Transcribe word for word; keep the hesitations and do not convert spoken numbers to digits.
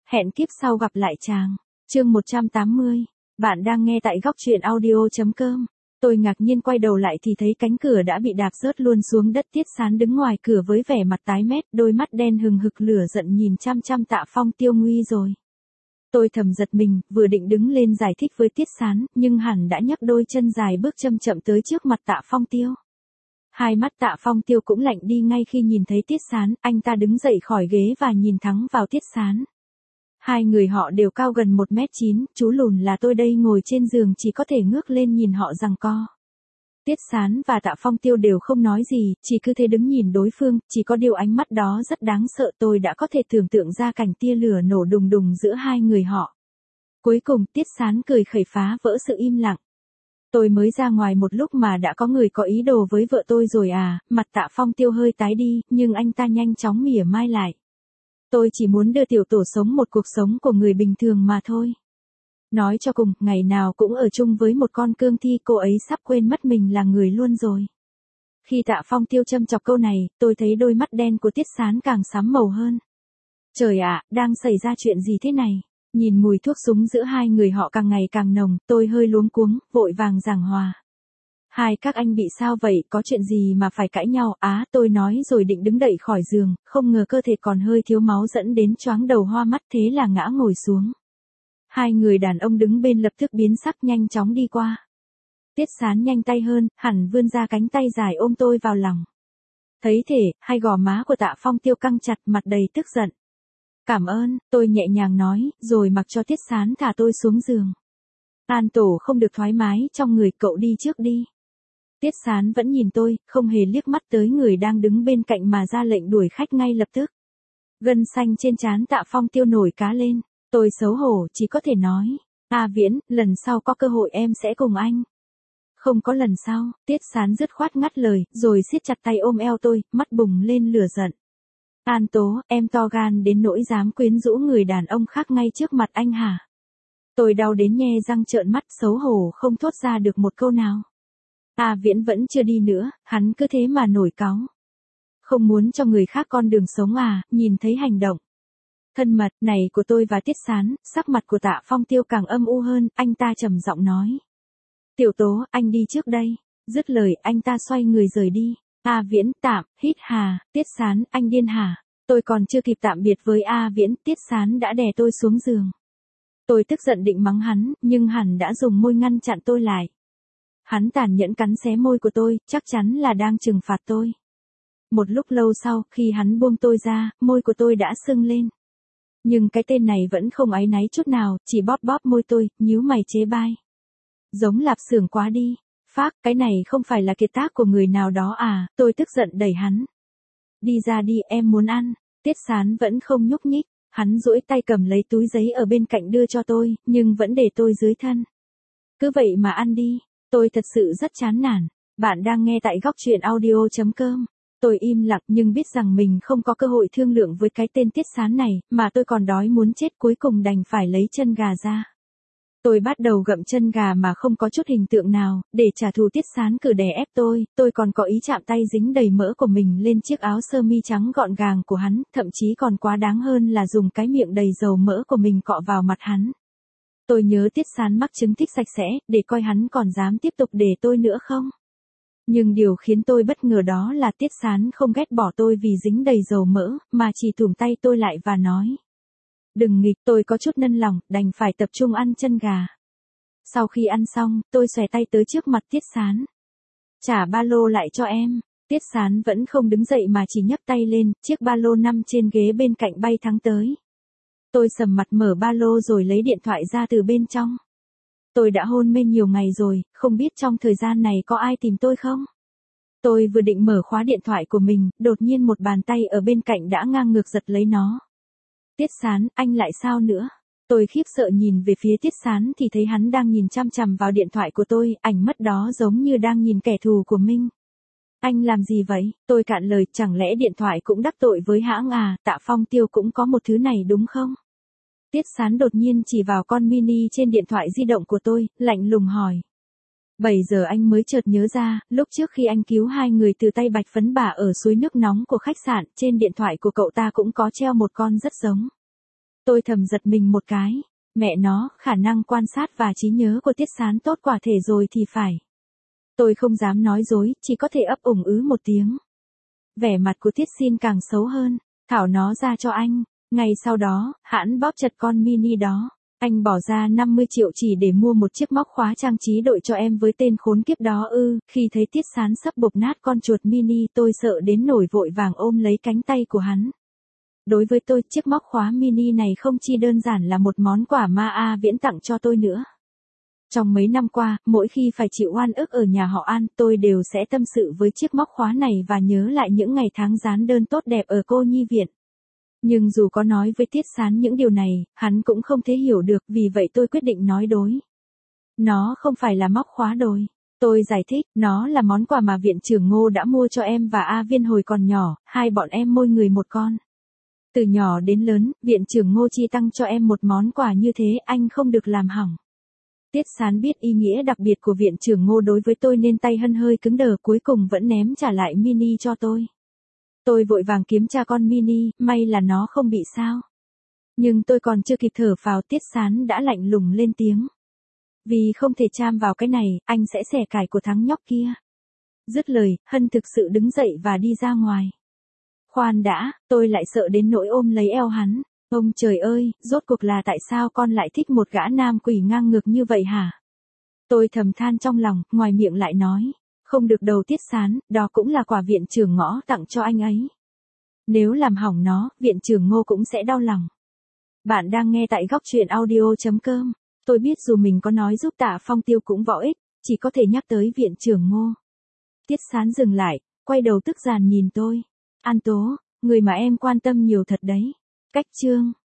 Hẹn kiếp sau gặp lại chàng. Chương một trăm tám mươi. Bạn đang nghe tại góc truyện audio chấm com. Tôi ngạc nhiên quay đầu lại thì thấy cánh cửa đã bị đạp rớt luôn xuống đất. Tiết Sán đứng ngoài cửa với vẻ mặt tái mét, đôi mắt đen hừng hực lửa giận nhìn chăm chăm Tạ Phong Tiêu nguy rồi. Tôi thầm giật mình, vừa định đứng lên giải thích với Tiết Sán, nhưng hắn đã nhấc đôi chân dài bước chậm chậm tới trước mặt Tạ Phong Tiêu. Hai mắt Tạ Phong Tiêu cũng lạnh đi ngay khi nhìn thấy Tiết Sán, anh ta đứng dậy khỏi ghế và nhìn thẳng vào Tiết Sán. Hai người họ đều cao gần một mét chín, chú lùn là tôi đây ngồi trên giường chỉ có thể ngước lên nhìn họ giằng co. Tiết Sán và Tạ Phong Tiêu đều không nói gì, chỉ cứ thế đứng nhìn đối phương, chỉ có điều ánh mắt đó rất đáng sợ. Tôi đã có thể tưởng tượng ra cảnh tia lửa nổ đùng đùng giữa hai người họ. Cuối cùng Tiết Sán cười khẩy phá vỡ sự im lặng. Tôi mới ra ngoài một lúc mà đã có người có ý đồ với vợ tôi rồi à? Mặt Tạ Phong Tiêu hơi tái đi, nhưng anh ta nhanh chóng mỉa mai lại. Tôi chỉ muốn đưa tiểu tổ sống một cuộc sống của người bình thường mà thôi. Nói cho cùng, ngày nào cũng ở chung với một con cương thi, cô ấy sắp quên mất mình là người luôn rồi. Khi Tạ Phong Tiêu châm chọc câu này, tôi thấy đôi mắt đen của Tiết Sán càng xám màu hơn. Trời ạ, đang xảy ra chuyện gì thế này? Nhìn mùi thuốc súng giữa hai người họ càng ngày càng nồng, tôi hơi luống cuống, vội vàng giảng hòa. Hai các anh bị sao vậy, có chuyện gì mà phải cãi nhau? Á, tôi nói rồi định đứng dậy khỏi giường, không ngờ cơ thể còn hơi thiếu máu dẫn đến choáng đầu hoa mắt, thế là ngã ngồi xuống. Hai người đàn ông đứng bên lập tức biến sắc, nhanh chóng đi qua. Tiết Sán nhanh tay hơn, hẳn vươn ra cánh tay dài ôm tôi vào lòng. Thấy thể, hai gò má của Tạ Phong Tiêu căng chặt, mặt đầy tức giận. Cảm ơn, tôi nhẹ nhàng nói, rồi mặc cho Tiết Sán thả tôi xuống giường. An tổ không được thoải mái trong người, cậu đi trước đi. Tiết Sán vẫn nhìn tôi, không hề liếc mắt tới người đang đứng bên cạnh mà ra lệnh đuổi khách ngay lập tức. Gân xanh trên trán Tạ Phong Tiêu nổi cá lên, tôi xấu hổ chỉ có thể nói, A Viễn, lần sau có cơ hội em sẽ cùng anh. Không có lần sau, Tiết Sán dứt khoát ngắt lời, rồi siết chặt tay ôm eo tôi, mắt bùng lên lửa giận. An Tố, em to gan đến nỗi dám quyến rũ người đàn ông khác ngay trước mặt anh hả? Tôi đau đến nhe răng trợn mắt, xấu hổ không thốt ra được một câu nào. A Viễn vẫn chưa đi nữa, hắn cứ thế mà nổi cáu. Không muốn cho người khác con đường sống à? Nhìn thấy hành động thân mật này của tôi và Tiết Sán, sắc mặt của Tạ Phong Tiêu càng âm u hơn, anh ta trầm giọng nói. Tiểu Tố, anh đi trước đây. Dứt lời, anh ta xoay người rời đi. A Viễn, tạm, hít hà, Tiết Sán, anh điên hả? Tôi còn chưa kịp tạm biệt với A Viễn, Tiết Sán đã đè tôi xuống giường. Tôi tức giận định mắng hắn, nhưng hắn đã dùng môi ngăn chặn tôi lại. Hắn tàn nhẫn cắn xé môi của tôi, chắc chắn là đang trừng phạt tôi. Một lúc lâu sau, khi hắn buông tôi ra, môi của tôi đã sưng lên. Nhưng cái tên này vẫn không áy náy chút nào, chỉ bóp bóp môi tôi, nhíu mày chế bai. Giống lạp xưởng quá đi. Phác, cái này không phải là kiệt tác của người nào đó à? Tôi tức giận đẩy hắn. Đi ra đi, em muốn ăn. Tiết Sán vẫn không nhúc nhích. Hắn duỗi tay cầm lấy túi giấy ở bên cạnh đưa cho tôi, nhưng vẫn để tôi dưới thân. Cứ vậy mà ăn đi. Tôi thật sự rất chán nản. Bạn đang nghe tại góc truyện audio chấm com. Tôi im lặng nhưng biết rằng mình không có cơ hội thương lượng với cái tên Tiết Sán này, mà tôi còn đói muốn chết, cuối cùng đành phải lấy chân gà ra. Tôi bắt đầu gặm chân gà mà không có chút hình tượng nào, để trả thù Tiết Sán cử đè ép tôi, tôi còn có ý chạm tay dính đầy mỡ của mình lên chiếc áo sơ mi trắng gọn gàng của hắn, thậm chí còn quá đáng hơn là dùng cái miệng đầy dầu mỡ của mình cọ vào mặt hắn. Tôi nhớ Tiết Sán mắc chứng thích sạch sẽ, để coi hắn còn dám tiếp tục để tôi nữa không. Nhưng điều khiến tôi bất ngờ đó là Tiết Sán không ghét bỏ tôi vì dính đầy dầu mỡ, mà chỉ thủm tay tôi lại và nói. Đừng nghịch, tôi có chút nân lòng, đành phải tập trung ăn chân gà. Sau khi ăn xong, tôi xòe tay tới trước mặt Tiết Sán. Trả ba lô lại cho em. Tiết Sán vẫn không đứng dậy mà chỉ nhấc tay lên, chiếc ba lô nằm trên ghế bên cạnh bay thẳng tới. Tôi sầm mặt mở ba lô rồi lấy điện thoại ra từ bên trong. Tôi đã hôn mê nhiều ngày rồi, không biết trong thời gian này có ai tìm tôi không? Tôi vừa định mở khóa điện thoại của mình, đột nhiên một bàn tay ở bên cạnh đã ngang ngược giật lấy nó. Tiết Sán, anh lại sao nữa? Tôi khiếp sợ nhìn về phía Tiết Sán thì thấy hắn đang nhìn chăm chằm vào điện thoại của tôi, ảnh mắt đó giống như đang nhìn kẻ thù của mình. Anh làm gì vậy? Tôi cạn lời, chẳng lẽ điện thoại cũng đắc tội với hãng à? Tạ Phong Tiêu cũng có một thứ này đúng không? Tiết Sán đột nhiên chỉ vào con mini trên điện thoại di động của tôi, lạnh lùng hỏi. Bây giờ anh mới chợt nhớ ra, lúc trước khi anh cứu hai người từ tay Bạch Phấn Bà ở suối nước nóng của khách sạn, trên điện thoại của cậu ta cũng có treo một con rất giống. Tôi thầm giật mình một cái. Mẹ nó, khả năng quan sát và trí nhớ của Tiết Sán tốt quả thể rồi thì phải. Tôi không dám nói dối, chỉ có thể ấp ủng ứ một tiếng. Vẻ mặt của Tiết Xin càng xấu hơn. Thảo nó ra cho anh. Ngày sau đó, hãn bóp chặt con mini đó. Anh bỏ ra năm mươi triệu chỉ để mua một chiếc móc khóa trang trí đội cho em với tên khốn kiếp đó ư. Khi thấy Tiết Sán sắp bục nát con chuột mini, tôi sợ đến nổi vội vàng ôm lấy cánh tay của hắn. Đối với tôi, chiếc móc khóa mini này không chỉ đơn giản là một món quà ma A Viễn tặng cho tôi nữa. Trong mấy năm qua, mỗi khi phải chịu oan ức ở nhà họ An, tôi đều sẽ tâm sự với chiếc móc khóa này và nhớ lại những ngày tháng dán đơn tốt đẹp ở cô nhi viện. Nhưng dù có nói với Tiết Sán những điều này, hắn cũng không thể hiểu được, vì vậy tôi quyết định nói đối. Nó không phải là móc khóa đồi. Tôi giải thích, nó là món quà mà viện trưởng Ngô đã mua cho em và A Viên hồi còn nhỏ, hai bọn em mỗi người một con. Từ nhỏ đến lớn, viện trưởng Ngô chi tăng cho em một món quà như thế, anh không được làm hỏng. Tiết Sán biết ý nghĩa đặc biệt của viện trưởng Ngô đối với tôi nên tay hân hơi cứng đờ, cuối cùng vẫn ném trả lại mini cho tôi. Tôi vội vàng kiểm tra con mini, may là nó không bị sao. Nhưng tôi còn chưa kịp thở phào, Tiết Sán đã lạnh lùng lên tiếng. Vì không thể chạm vào cái này, anh sẽ xẻ cải của thằng nhóc kia. Dứt lời, Hân thực sự đứng dậy và đi ra ngoài. Khoan đã, tôi lại sợ đến nỗi ôm lấy eo hắn. Ông trời ơi, rốt cuộc là tại sao con lại thích một gã nam quỷ ngang ngược như vậy hả? Tôi thầm than trong lòng, ngoài miệng lại nói. Không được đâu Tiết Sán, đó cũng là quà viện trưởng Ngõ tặng cho anh ấy. Nếu làm hỏng nó, viện trưởng Ngô cũng sẽ đau lòng. Bạn đang nghe tại góc truyện audio chấm com. Tôi biết dù mình có nói giúp Tạ Phong Tiêu cũng vô ích, chỉ có thể nhắc tới viện trưởng Ngô. Tiết Sán dừng lại, quay đầu tức giàn nhìn tôi. An Tố, người mà em quan tâm nhiều thật đấy. Cách chương.